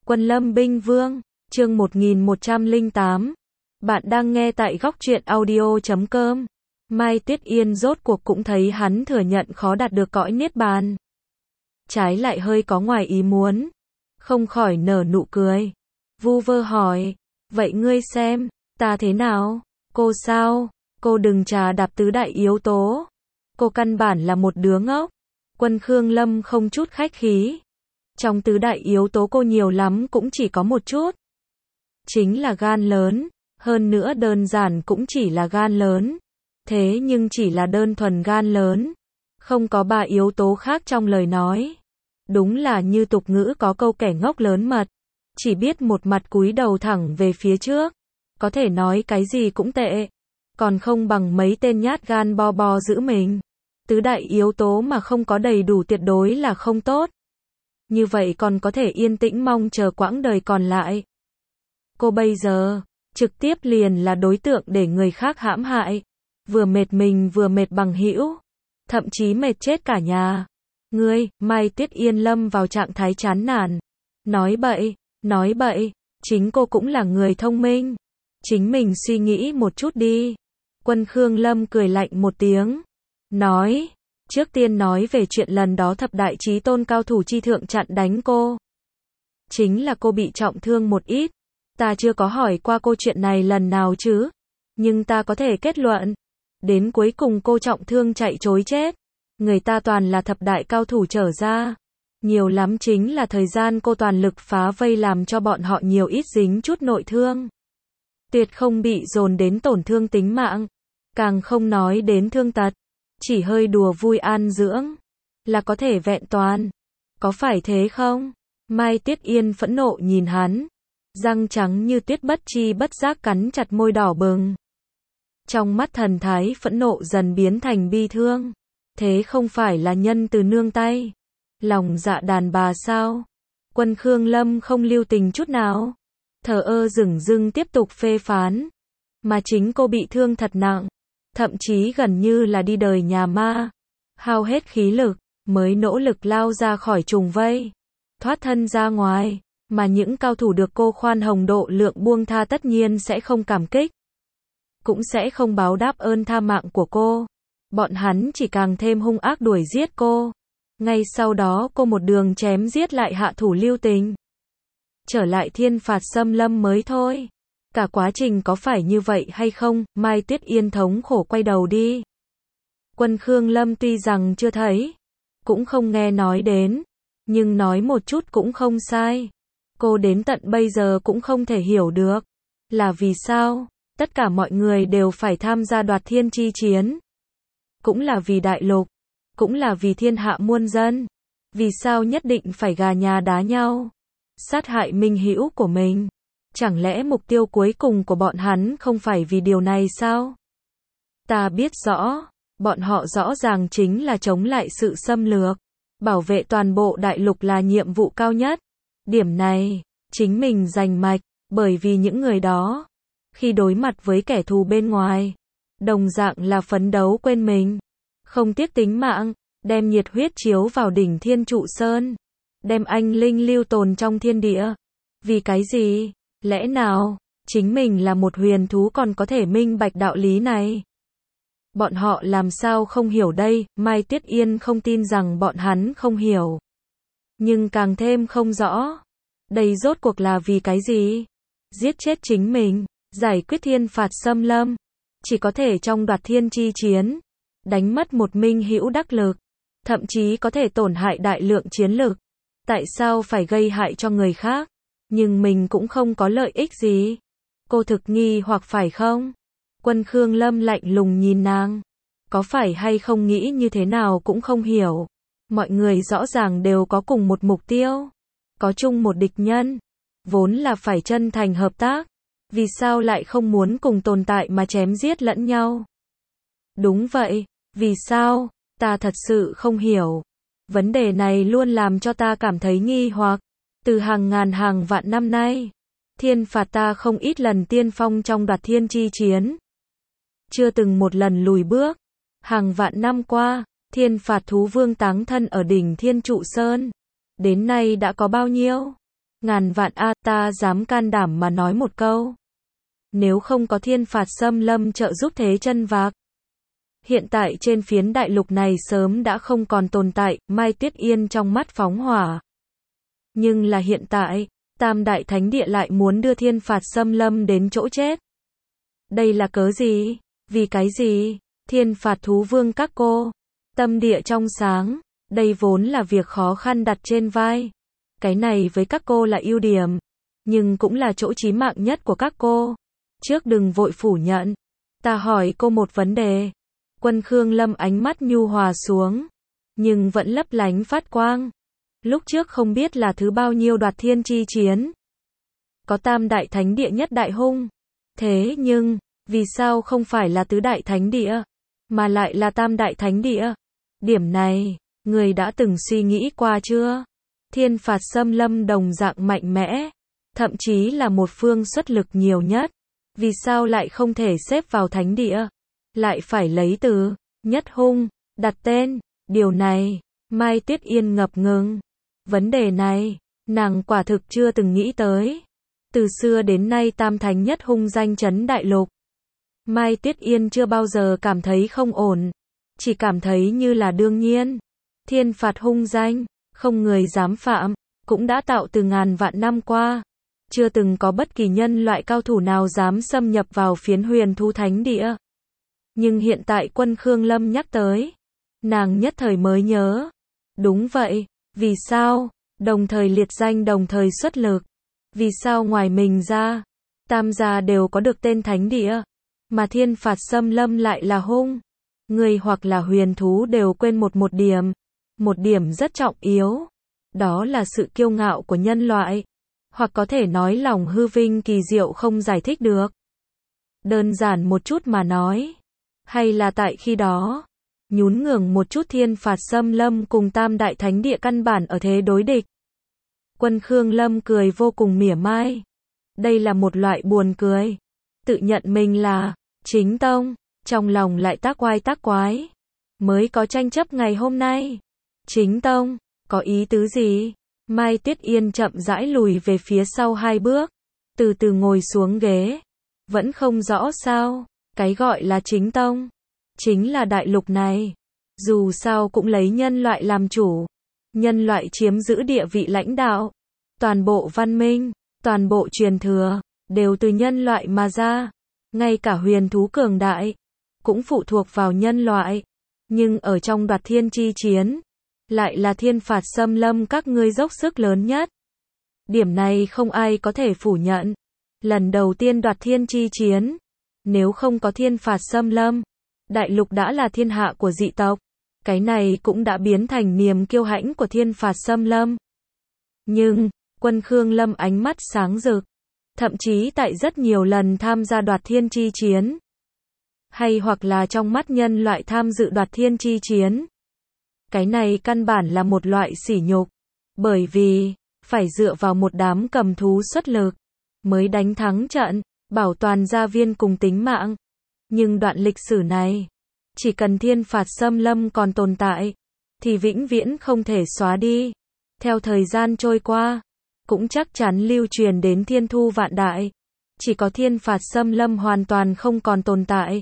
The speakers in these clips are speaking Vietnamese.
Quân Lâm Binh Vương, chương 1108. Bạn đang nghe tại góc truyện audio.com. Mai Tuyết Yên rốt cuộc cũng thấy hắn thừa nhận khó đạt được cõi niết bàn. Trái lại hơi có ngoài ý muốn. Không khỏi nở nụ cười. Vu vơ hỏi, vậy ngươi xem, ta thế nào? Cô sao? Cô đừng trà đạp tứ đại yếu tố. Cô căn bản là một đứa ngốc. Quân Khương Lâm không chút khách khí. Trong tứ đại yếu tố cô nhiều lắm cũng chỉ có một chút. Chính là gan lớn, hơn nữa đơn giản cũng chỉ là gan lớn. Thế nhưng chỉ là đơn thuần gan lớn, không có ba yếu tố khác trong lời nói. Đúng là như tục ngữ có câu kẻ ngốc lớn mật, chỉ biết một mặt cúi đầu thẳng về phía trước. Có thể nói cái gì cũng tệ, còn không bằng mấy tên nhát gan bo bo giữ mình. Tứ đại yếu tố mà không có đầy đủ tuyệt đối là không tốt. Như vậy còn có thể yên tĩnh mong chờ quãng đời còn lại. Cô bây giờ, trực tiếp liền là đối tượng để người khác hãm hại. Vừa mệt mình vừa mệt bằng hữu, thậm chí mệt chết cả nhà. Ngươi, Mai Tuyết Yên lâm vào trạng thái chán nản. Nói bậy, chính cô cũng là người thông minh. Chính mình suy nghĩ một chút đi. Quân Khương Lâm cười lạnh một tiếng. Nói, trước tiên nói về chuyện lần đó thập đại chí tôn cao thủ chi thượng chặn đánh cô. Chính là cô bị trọng thương một ít. Ta chưa có hỏi qua cô chuyện này lần nào chứ. Nhưng ta có thể kết luận. Đến cuối cùng cô trọng thương chạy trối chết. Người ta toàn là thập đại cao thủ trở ra. Nhiều lắm chính là thời gian cô toàn lực phá vây làm cho bọn họ nhiều ít dính chút nội thương. Tuyệt không bị dồn đến tổn thương tính mạng. Càng không nói đến thương tật. Chỉ hơi đùa vui an dưỡng. Là có thể vẹn toàn. Có phải thế không? Mai Tuyết Yên phẫn nộ nhìn hắn. Răng trắng như tuyết bất chi bất giác cắn chặt môi đỏ bừng. Trong mắt thần thái phẫn nộ dần biến thành bi thương. Thế không phải là nhân từ nương tay. Lòng dạ đàn bà sao? Quân Khương Lâm không lưu tình chút nào. Thờ ơ dửng dưng tiếp tục phê phán. Mà chính cô bị thương thật nặng. Thậm chí gần như là đi đời nhà ma. Hao hết khí lực, mới nỗ lực lao ra khỏi trùng vây. Thoát thân ra ngoài. Mà những cao thủ được cô khoan hồng độ lượng buông tha tất nhiên sẽ không cảm kích. Cũng sẽ không báo đáp ơn tha mạng của cô. Bọn hắn chỉ càng thêm hung ác đuổi giết cô. Ngay sau đó cô một đường chém giết lại hạ thủ lưu tình. Trở lại thiên phạt xâm lâm mới thôi. Cả quá trình có phải như vậy hay không? Mai Tuyết Yên thống khổ quay đầu đi. Quân Khương Lâm tuy rằng chưa thấy, cũng không nghe nói đến, nhưng nói một chút cũng không sai. Cô đến tận bây giờ cũng không thể hiểu được. Là vì sao? Tất cả mọi người đều phải tham gia đoạt thiên chi chiến. Cũng là vì đại lục. Cũng là vì thiên hạ muôn dân. Vì sao nhất định phải gà nhà đá nhau? Sát hại minh hữu của mình. Chẳng lẽ mục tiêu cuối cùng của bọn hắn không phải vì điều này sao? Ta biết rõ. Bọn họ rõ ràng chính là chống lại sự xâm lược. Bảo vệ toàn bộ đại lục là nhiệm vụ cao nhất. Điểm này, chính mình giành mạch. Bởi vì những người đó, khi đối mặt với kẻ thù bên ngoài, đồng dạng là phấn đấu quên mình, không tiếc tính mạng, đem nhiệt huyết chiếu vào đỉnh Thiên Trụ Sơn, đem anh linh lưu tồn trong thiên địa. Vì cái gì? Lẽ nào, chính mình là một huyền thú còn có thể minh bạch đạo lý này? Bọn họ làm sao không hiểu đây? Mai Tuyết Yên không tin rằng bọn hắn không hiểu. Nhưng càng thêm không rõ. Đây rốt cuộc là vì cái gì? Giết chết chính mình, giải quyết thiên phạt xâm lâm, chỉ có thể trong đoạt thiên chi chiến, đánh mất một minh hữu đắc lực, thậm chí có thể tổn hại đại lượng chiến lực. Tại sao phải gây hại cho người khác, nhưng mình cũng không có lợi ích gì? Cô thực nghi hoặc phải không? Quân Khương Lâm lạnh lùng nhìn nàng. Có phải hay không nghĩ như thế nào cũng không hiểu. Mọi người rõ ràng đều có cùng một mục tiêu, có chung một địch nhân. Vốn là phải chân thành hợp tác. Vì sao lại không muốn cùng tồn tại mà chém giết lẫn nhau? Đúng vậy, vì sao? Ta thật sự không hiểu. Vấn đề này luôn làm cho ta cảm thấy nghi hoặc. Từ hàng ngàn hàng vạn năm nay, thiên phạt ta không ít lần tiên phong trong đoạt thiên chi chiến. Chưa từng một lần lùi bước. Hàng vạn năm qua, thiên phạt thú vương táng thân ở đỉnh Thiên Trụ Sơn. Đến nay đã có bao nhiêu? Ngàn vạn a, ta dám can đảm mà nói một câu. Nếu không có thiên phạt xâm lâm trợ giúp thế chân vạc, hiện tại trên phiến đại lục này sớm đã không còn tồn tại, Mai Tuyết Yên trong mắt phóng hỏa. Nhưng là hiện tại, Tam Đại Thánh Địa lại muốn đưa thiên phạt xâm lâm đến chỗ chết. Đây là cớ gì? Vì cái gì? Thiên phạt thú vương các cô. Tâm địa trong sáng. Đây vốn là việc khó khăn đặt trên vai. Cái này với các cô là ưu điểm. Nhưng cũng là chỗ chí mạng nhất của các cô. Trước đừng vội phủ nhận. Ta hỏi cô một vấn đề. Quân Khương Lâm ánh mắt nhu hòa xuống. Nhưng vẫn lấp lánh phát quang. Lúc trước không biết là thứ bao nhiêu đoạt thiên chi chiến. Có Tam Đại Thánh Địa nhất đại hung. Thế nhưng, vì sao không phải là tứ đại thánh địa, mà lại là Tam Đại Thánh Địa? Điểm này, người đã từng suy nghĩ qua chưa? Thiên phạt xâm lâm đồng dạng mạnh mẽ, thậm chí là một phương xuất lực nhiều nhất. Vì sao lại không thể xếp vào thánh địa? Lại phải lấy từ nhất hung, đặt tên. Điều này, Mai Tuyết Yên ngập ngừng. Vấn đề này, nàng quả thực chưa từng nghĩ tới. Từ xưa đến nay tam thánh nhất hung danh chấn đại lục. Mai Tuyết Yên chưa bao giờ cảm thấy không ổn. Chỉ cảm thấy như là đương nhiên. Thiên phạt hung danh, không người dám phạm, cũng đã tạo từ ngàn vạn năm qua. Chưa từng có bất kỳ nhân loại cao thủ nào dám xâm nhập vào phiến huyền thú thánh địa. Nhưng hiện tại Quân Khương Lâm nhắc tới. Nàng nhất thời mới nhớ. Đúng vậy, vì sao? Đồng thời liệt danh đồng thời xuất lực. Vì sao ngoài mình ra, tam gia đều có được tên thánh địa, mà thiên phạt xâm lâm lại là hung. Người hoặc là huyền thú đều quên một điểm. Một điểm rất trọng yếu. Đó là sự kiêu ngạo của nhân loại. Hoặc có thể nói lòng hư vinh kỳ diệu không giải thích được. Đơn giản một chút mà nói. Hay là tại khi đó, nhún nhường một chút thiên phạt xâm lâm cùng Tam Đại Thánh Địa căn bản ở thế đối địch. Quân Khương Lâm cười vô cùng mỉa mai. Đây là một loại buồn cười. Tự nhận mình là chính tông, trong lòng lại tác oai tác quái. Mới có tranh chấp ngày hôm nay. Chính tông, có ý tứ gì? Mai Tuyết Yên chậm rãi lùi về phía sau 2 bước. Từ từ ngồi xuống ghế. Vẫn không rõ sao, cái gọi là chính tông. Chính là đại lục này. Dù sao cũng lấy nhân loại làm chủ. Nhân loại chiếm giữ địa vị lãnh đạo. Toàn bộ văn minh, toàn bộ truyền thừa, đều từ nhân loại mà ra. Ngay cả huyền thú cường đại, cũng phụ thuộc vào nhân loại. Nhưng ở trong đoạt thiên chi chiến, lại là thiên phạt xâm lâm các ngươi dốc sức lớn nhất. Điểm này không ai có thể phủ nhận. Lần đầu tiên đoạt thiên chi chiến, nếu không có thiên phạt xâm lâm, đại lục đã là thiên hạ của dị tộc. Cái này cũng đã biến thành niềm kiêu hãnh của thiên phạt xâm lâm. Nhưng, Quân Khương Lâm ánh mắt sáng rực. Thậm chí tại rất nhiều lần tham gia đoạt thiên chi chiến. Hay hoặc là trong mắt nhân loại tham dự đoạt thiên chi chiến. Cái này căn bản là một loại sỉ nhục. Bởi vì, phải dựa vào một đám cầm thú xuất lực, mới đánh thắng trận, bảo toàn gia viên cùng tính mạng. Nhưng đoạn lịch sử này, chỉ cần thiên phạt xâm lâm còn tồn tại, thì vĩnh viễn không thể xóa đi. Theo thời gian trôi qua, cũng chắc chắn lưu truyền đến thiên thu vạn đại. Chỉ có thiên phạt xâm lâm hoàn toàn không còn tồn tại.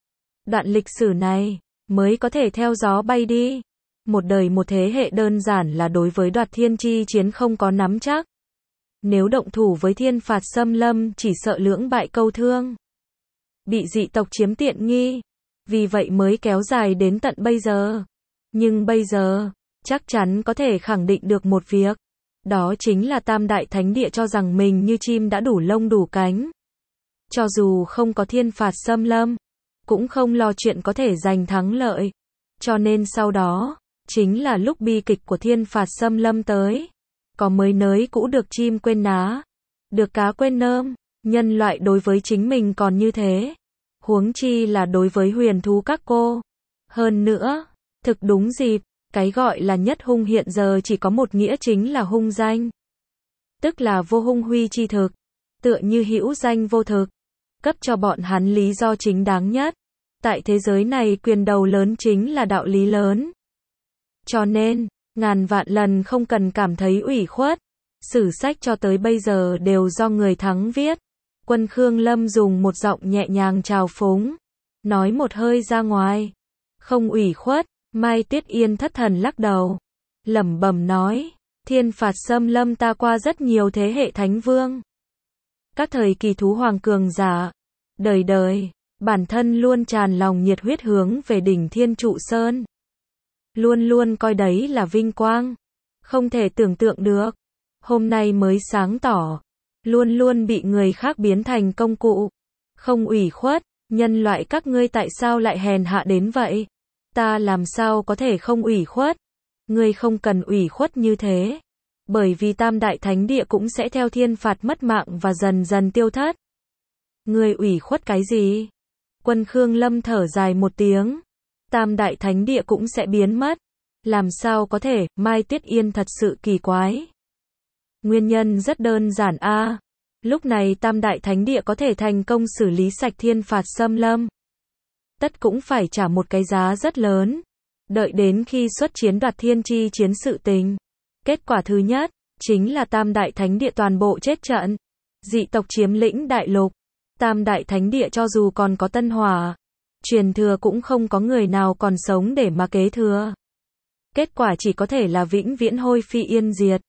Đoạn lịch sử này, mới có thể theo gió bay đi. Một đời một thế hệ đơn giản là đối với đoạt thiên chi chiến không có nắm chắc. Nếu động thủ với thiên phạt xâm lâm chỉ sợ lưỡng bại câu thương. Bị dị tộc chiếm tiện nghi. Vì vậy mới kéo dài đến tận bây giờ. Nhưng bây giờ, chắc chắn có thể khẳng định được một việc. Đó chính là Tam Đại Thánh Địa cho rằng mình như chim đã đủ lông đủ cánh. Cho dù không có thiên phạt xâm lâm, cũng không lo chuyện có thể giành thắng lợi. Cho nên sau đó, chính là lúc bi kịch của thiên phạt xâm lâm tới. Có mới nới cũ được chim quên ná, được cá quên nơm. Nhân loại đối với chính mình còn như thế. Huống chi là đối với huyền thú các cô. Hơn nữa, thực đúng dịp, cái gọi là nhất hung hiện giờ chỉ có một nghĩa chính là hung danh. Tức là vô hung huy chi thực. Tựa như hữu danh vô thực. Cấp cho bọn hắn lý do chính đáng nhất. Tại thế giới này quyền đầu lớn chính là đạo lý lớn. Cho nên, ngàn vạn lần không cần cảm thấy ủy khuất. Sử sách cho tới bây giờ đều do người thắng viết. Quân Khương Lâm dùng một giọng nhẹ nhàng trào phúng, nói một hơi ra ngoài. Không ủy khuất, Mai Tuyết Yên thất thần lắc đầu, lẩm bẩm nói, thiên phạt xâm lâm ta qua rất nhiều thế hệ thánh vương. Các thời kỳ thú hoàng cường giả, đời đời, bản thân luôn tràn lòng nhiệt huyết hướng về đỉnh Thiên Trụ Sơn. Luôn luôn coi đấy là vinh quang, không thể tưởng tượng được. Hôm nay mới sáng tỏ, luôn luôn bị người khác biến thành công cụ. Không ủy khuất, nhân loại các ngươi tại sao lại hèn hạ đến vậy? Ta làm sao có thể không ủy khuất? Ngươi không cần ủy khuất như thế. Bởi vì Tam Đại Thánh Địa cũng sẽ theo thiên phạt mất mạng và dần dần tiêu thất. Ngươi ủy khuất cái gì? Quân Khương Lâm thở dài một tiếng. Tam Đại Thánh Địa cũng sẽ biến mất. Làm sao có thể? Mai Tuyết Yên thật sự kỳ quái. Nguyên nhân rất đơn giản a. Lúc này Tam Đại Thánh Địa có thể thành công xử lý sạch thiên phạt xâm lâm. Tất cũng phải trả một cái giá rất lớn. Đợi đến khi xuất chiến đoạt thiên chi chiến sự tình. Kết quả thứ nhất, chính là Tam Đại Thánh Địa toàn bộ chết trận. Dị tộc chiếm lĩnh đại lục. Tam Đại Thánh Địa cho dù còn có tân hỏa, truyền thừa cũng không có người nào còn sống để mà kế thừa. Kết quả chỉ có thể là vĩnh viễn hôi phi yên diệt.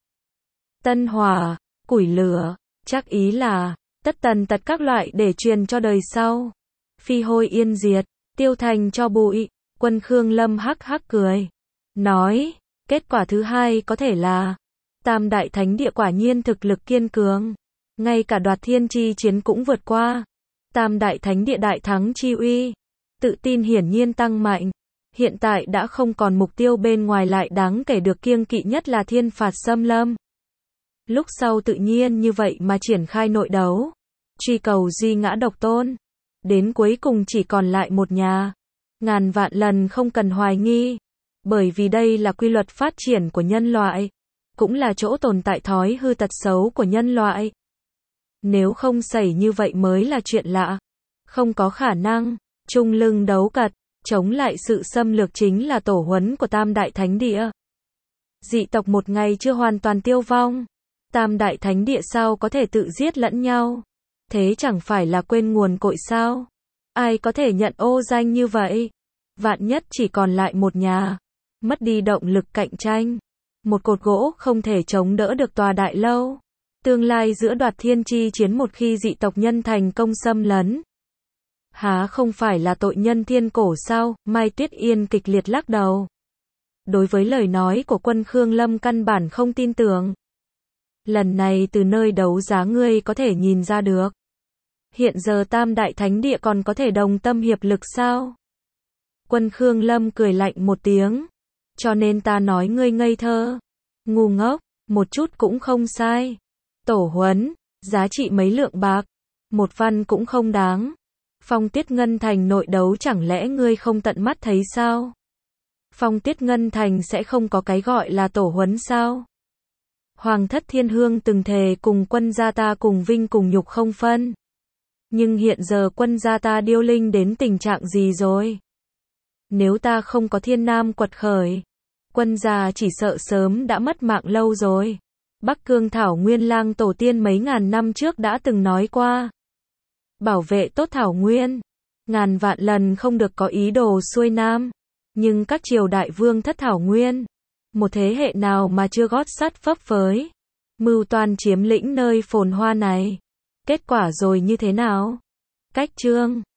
Tân hỏa, củi lửa, chắc ý là tất tần tật các loại để truyền cho đời sau. Phi hôi yên diệt, tiêu thành cho bụi. Quân Khương Lâm hắc hắc cười, nói, kết quả thứ hai có thể là Tam Đại Thánh Địa quả nhiên thực lực kiên cường, ngay cả đoạt thiên chi chiến cũng vượt qua. Tam Đại Thánh Địa đại thắng chi uy, tự tin hiển nhiên tăng mạnh. Hiện tại đã không còn mục tiêu bên ngoài lại đáng kể được kiêng kỵ nhất là thiên phạt xâm lâm. Lúc sau tự nhiên như vậy mà triển khai nội đấu, truy cầu duy ngã độc tôn. Đến cuối cùng chỉ còn lại một nhà. Ngàn vạn lần không cần hoài nghi. Bởi vì đây là quy luật phát triển của nhân loại. Cũng là chỗ tồn tại thói hư tật xấu của nhân loại. Nếu không xảy như vậy mới là chuyện lạ. Không có khả năng. Chung lưng đấu cật, chống lại sự xâm lược chính là tổ huấn của Tam Đại Thánh Địa. Dị tộc một ngày chưa hoàn toàn tiêu vong. Tam Đại Thánh Địa sao có thể tự giết lẫn nhau? Thế chẳng phải là quên nguồn cội sao? Ai có thể nhận ô danh như vậy? Vạn nhất chỉ còn lại một nhà, mất đi động lực cạnh tranh. Một cột gỗ không thể chống đỡ được tòa đại lâu. Tương lai giữa đoạt thiên chi chiến một khi dị tộc nhân thành công xâm lấn, há không phải là tội nhân thiên cổ sao? Mai Tuyết Yên kịch liệt lắc đầu. Đối với lời nói của Quân Khương Lâm căn bản không tin tưởng. Lần này từ nơi đấu giá ngươi có thể nhìn ra được. Hiện giờ Tam Đại Thánh Địa còn có thể đồng tâm hiệp lực sao? Quân Khương Lâm cười lạnh một tiếng. Cho nên ta nói ngươi ngây thơ, ngu ngốc, một chút cũng không sai. Tổ huấn, giá trị mấy lượng bạc, một văn cũng không đáng. Phong Tuyết Ngân Thành nội đấu chẳng lẽ ngươi không tận mắt thấy sao? Phong Tuyết Ngân Thành sẽ không có cái gọi là tổ huấn sao? Hoàng thất Thiên Hương từng thề cùng quân gia ta cùng vinh cùng nhục không phân. Nhưng hiện giờ quân gia ta điêu linh đến tình trạng gì rồi? Nếu ta không có Thiên Nam quật khởi, quân gia chỉ sợ sớm đã mất mạng lâu rồi. Bắc Cương Thảo Nguyên Lang tổ tiên mấy ngàn năm trước đã từng nói qua. Bảo vệ tốt Thảo Nguyên, ngàn vạn lần không được có ý đồ xuôi Nam. Nhưng các triều đại vương thất Thảo Nguyên, một thế hệ nào mà chưa gót sắt phấp phới, mưu toan chiếm lĩnh nơi phồn hoa này. Kết quả rồi như thế nào? Cách chương